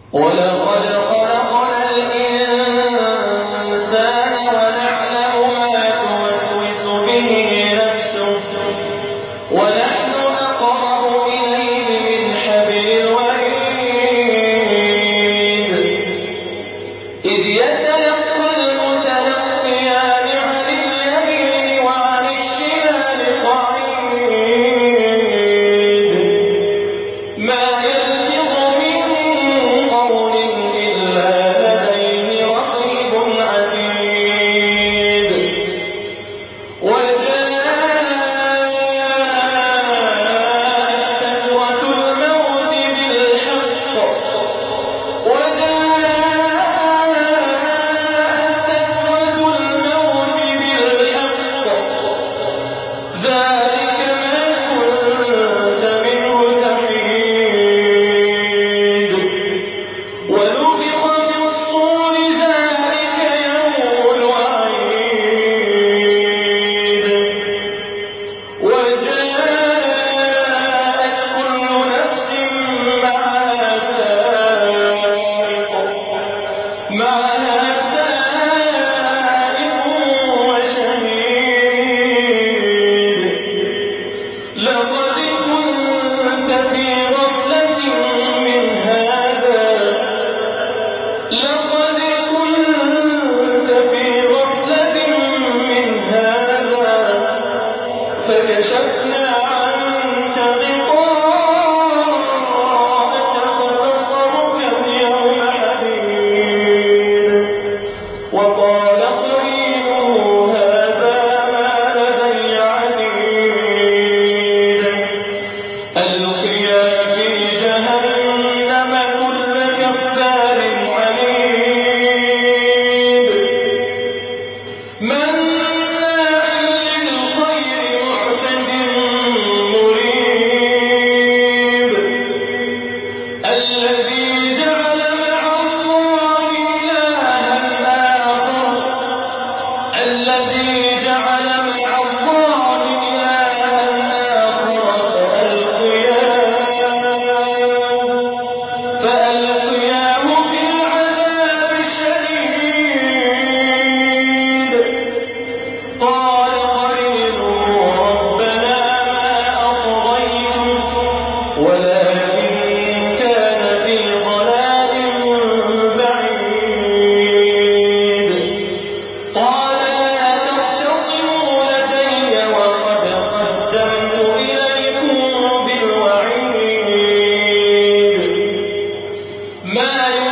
ولقد خلقنا الإنسان ونعلم ما توسوس به نفسه ونحن أقرب إليه من حبل الوريد إذ يتلقى المتلقيان عن اليمين وعن الشمال قعيد ما يلفظ من قول إلا لديه رقيب عتيد وجاءت سكرة الموت بالحق ذلك ما كنت منه تحيد ونفخ في الصور ذلك يوم الوعيد وجاءت كل نفس معها سائق وشهيد لقد كنت في غفلة من هذا فكشفنا عنك غطاءك فبصرك اليوم حديد وقال قرينه هذا ما لدي عتيد ألقيا في جهنم كل كفار عنيد مناع للخير معتد مريب الذي جعل مع الله إلها آخر فألقياه في العذاب الشديد قال قرينه ربنا ما أطغيته ولكن كان في ضلال بعيد قال لا تختصموا لدي وقد قدمت إليكم بالوعيد ما